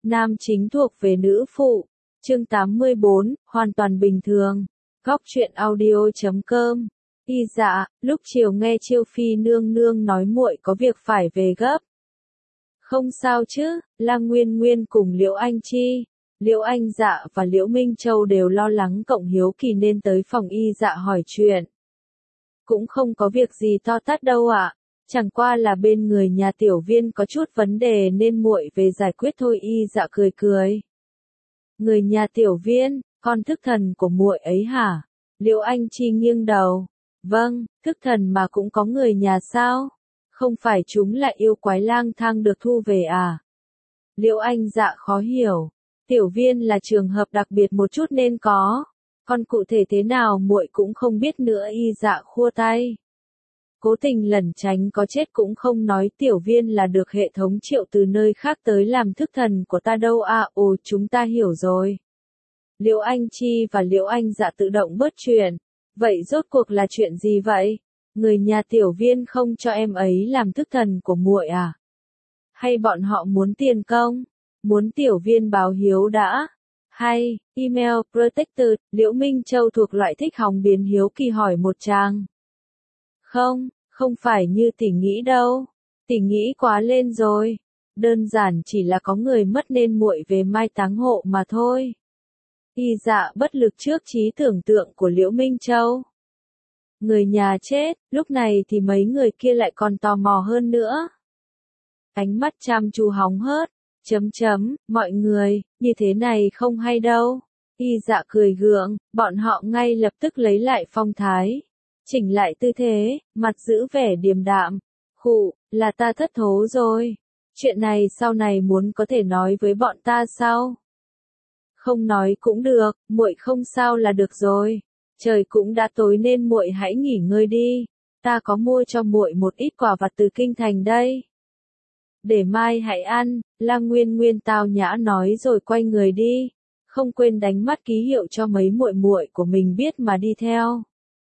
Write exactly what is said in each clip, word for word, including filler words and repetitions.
Nam chính thuộc về nữ phụ. Chương tám mươi bốn, hoàn toàn bình thường. Góc truyện audio chấm com. Y dạ, lúc chiều nghe Chiêu Phi nương nương nói muội có việc phải về gấp. Không sao chứ, Lang Nguyên Nguyên cùng Liễu Anh Chi, Liễu Anh Dạ và Liễu Minh Châu đều lo lắng cộng hiếu kỳ nên tới phòng Y Dạ hỏi chuyện. Cũng không có việc gì to tát đâu ạ, chẳng qua là bên người nhà tiểu viên có chút vấn đề nên muội về giải quyết thôi. Y Dạ cười cười. Người nhà tiểu viên, con thức thần của muội ấy hả? Liễu Anh Chi nghiêng đầu. Vâng, thức thần mà cũng có người nhà sao? Không phải chúng là yêu quái lang thang được thu về à? Liễu Anh Dạ khó hiểu. Tiểu viên là trường hợp đặc biệt một chút nên có. Còn cụ thể thế nào muội cũng không biết nữa. Y Dạ khua tay. Cố tình lẩn tránh có chết cũng không nói tiểu viên là được hệ thống triệu từ nơi khác tới làm thức thần của ta đâu à. Ồ, chúng ta hiểu rồi. Liễu Anh Chi và Liễu Anh Dạ tự động bớt chuyện. Vậy rốt cuộc là chuyện gì vậy? Người nhà tiểu viên không cho em ấy làm thức thần của muội à? Hay bọn họ muốn tiền công? Muốn tiểu viên báo hiếu đã? Hay, email, protected, Liễu Minh Châu thuộc loại thích hòng biến hiếu kỳ hỏi một tràng. Không, không phải như tỷ nghĩ đâu. Tỷ nghĩ quá lên rồi. Đơn giản chỉ là có người mất nên muội về mai táng hộ mà thôi. Y Dạ bất lực trước trí tưởng tượng của Liễu Minh Châu. Người nhà chết, lúc này thì mấy người kia lại còn tò mò hơn nữa. Ánh mắt chăm chú hóng hớt, chấm chấm, mọi người, như thế này không hay đâu. Y Dạ cười gượng, bọn họ ngay lập tức lấy lại phong thái. Chỉnh lại tư thế, mặt giữ vẻ điềm đạm. Khụ, là ta thất thố rồi. Chuyện này sau này muốn có thể nói với bọn ta sao? Không nói cũng được, muội không sao là được rồi. Trời cũng đã tối nên muội hãy nghỉ ngơi đi. Ta có mua cho muội một ít quà vặt từ kinh thành đây. Để mai hãy ăn, Lang Nguyên Nguyên tao nhã nói rồi quay người đi, không quên đánh mắt ký hiệu cho mấy muội muội của mình biết mà đi theo.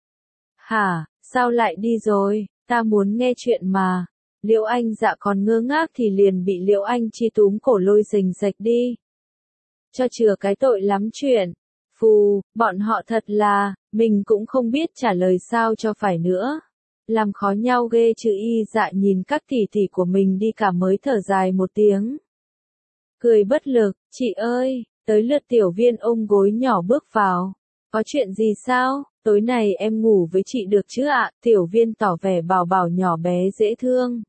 Hả, sao lại đi rồi, ta muốn nghe chuyện mà. Liễu Anh Dạ còn ngơ ngác thì liền bị Liễu Anh Chi túm cổ lôi rình rạch đi. Cho chừa cái tội lắm chuyện. Phù, bọn họ thật là, mình cũng không biết trả lời sao cho phải nữa. Làm khó nhau ghê chứ. Y Dạ nhìn các tỷ tỷ của mình đi cả mới thở dài một tiếng. Cười bất lực, chị ơi, tới lượt tiểu viên ôm gối nhỏ bước vào. Có chuyện gì sao, tối nay em ngủ với chị được chứ ạ? Tiểu viên tỏ vẻ bảo bảo nhỏ bé dễ thương.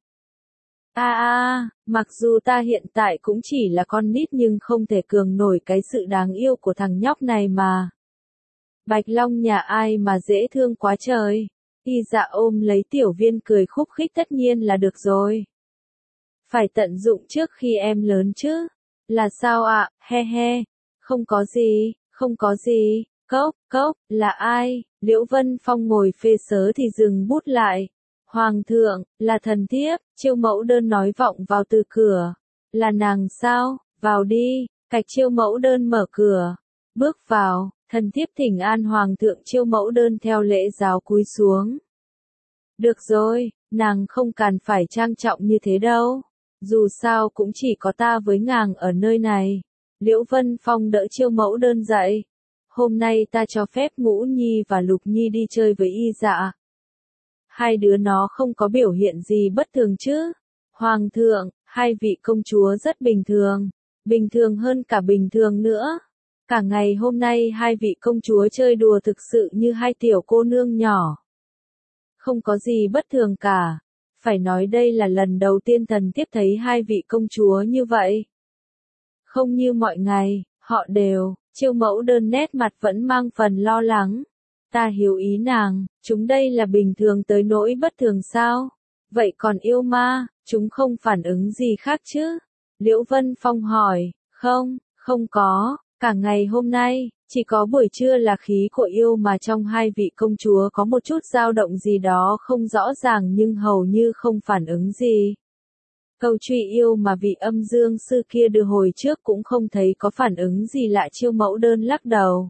A a, mặc dù ta hiện tại cũng chỉ là con nít nhưng không thể cường nổi cái sự đáng yêu của thằng nhóc này mà. Bạch Long nhà ai mà dễ thương quá trời. Y Dạ ôm lấy tiểu viên cười khúc khích, tất nhiên là được rồi. Phải tận dụng trước khi em lớn chứ. Là sao ạ, he he. Không có gì, không có gì. Cốc, cốc, là ai? Liễu Vân Phong ngồi phê sớ thì dừng bút lại. Hoàng thượng, là thần thiếp. Chiêu mẫu đơn nói vọng vào từ cửa. Là nàng sao? Vào đi. Cạch chiêu mẫu đơn mở cửa. Bước vào, thần thiếp thỉnh an hoàng thượng. Chiêu mẫu đơn theo lễ giáo cúi xuống. Được rồi, nàng không cần phải trang trọng như thế đâu. Dù sao cũng chỉ có ta với nàng ở nơi này. Liễu Vân Phong đỡ chiêu mẫu đơn dậy. Hôm nay ta cho phép Ngũ Nhi và Lục Nhi đi chơi với Y Dạ. Hai đứa nó không có biểu hiện gì bất thường chứ? Hoàng thượng, hai vị công chúa rất bình thường. Bình thường hơn cả bình thường nữa. Cả ngày hôm nay hai vị công chúa chơi đùa thực sự như hai tiểu cô nương nhỏ. Không có gì bất thường cả. Phải nói đây là lần đầu tiên thần thiếp thấy hai vị công chúa như vậy. Không như mọi ngày, họ đều, chiêu mẫu đơn nét mặt vẫn mang phần lo lắng. Ta hiểu ý nàng, chúng đây là bình thường tới nỗi bất thường sao? Vậy còn yêu ma, chúng không phản ứng gì khác chứ? Liễu Vân Phong hỏi, không, không có, cả ngày hôm nay, chỉ có buổi trưa là khí của yêu mà trong hai vị công chúa có một chút dao động gì đó không rõ ràng nhưng hầu như không phản ứng gì. Câu truy yêu mà vị âm dương sư kia đưa hồi trước cũng không thấy có phản ứng gì lạ. Chiêu mẫu đơn lắc đầu.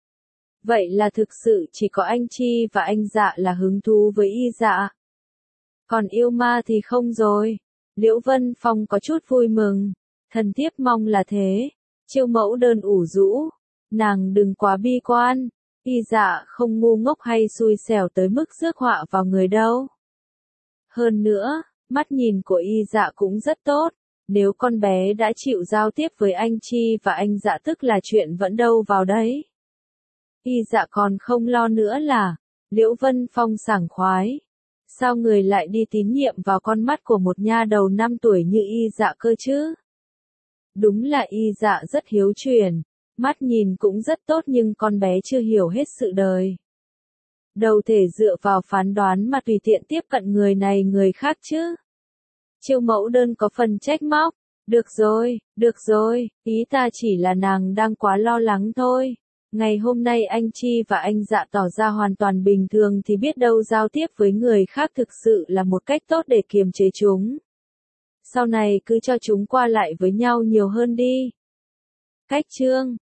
Vậy là thực sự chỉ có anh Chi và anh Dạ là hứng thú với Y Dạ. Còn yêu ma thì không rồi. Liễu Vân Phong có chút vui mừng. Thần thiếp mong là thế. Chiêu mẫu đơn ủ rũ. Nàng đừng quá bi quan. Y Dạ không ngu ngốc hay xui xẻo tới mức rước họa vào người đâu. Hơn nữa, mắt nhìn của Y Dạ cũng rất tốt. Nếu con bé đã chịu giao tiếp với anh Chi và anh Dạ tức là chuyện vẫn đâu vào đấy. Y Dạ còn không lo nữa là, Liễu Vân Phong sảng khoái. Sao người lại đi tín nhiệm vào con mắt của một nha đầu năm tuổi như Y Dạ cơ chứ? Đúng là Y Dạ rất hiếu chuyển, mắt nhìn cũng rất tốt nhưng con bé chưa hiểu hết sự đời. Đâu thể dựa vào phán đoán mà tùy tiện tiếp cận người này người khác chứ. Chiêu mẫu đơn có phần trách móc. Được rồi, được rồi, ý ta chỉ là nàng đang quá lo lắng thôi. Ngày hôm nay anh Chi và anh Dạ tỏ ra hoàn toàn bình thường thì biết đâu giao tiếp với người khác thực sự là một cách tốt để kiềm chế chúng. Sau này cứ cho chúng qua lại với nhau nhiều hơn đi. Cách chương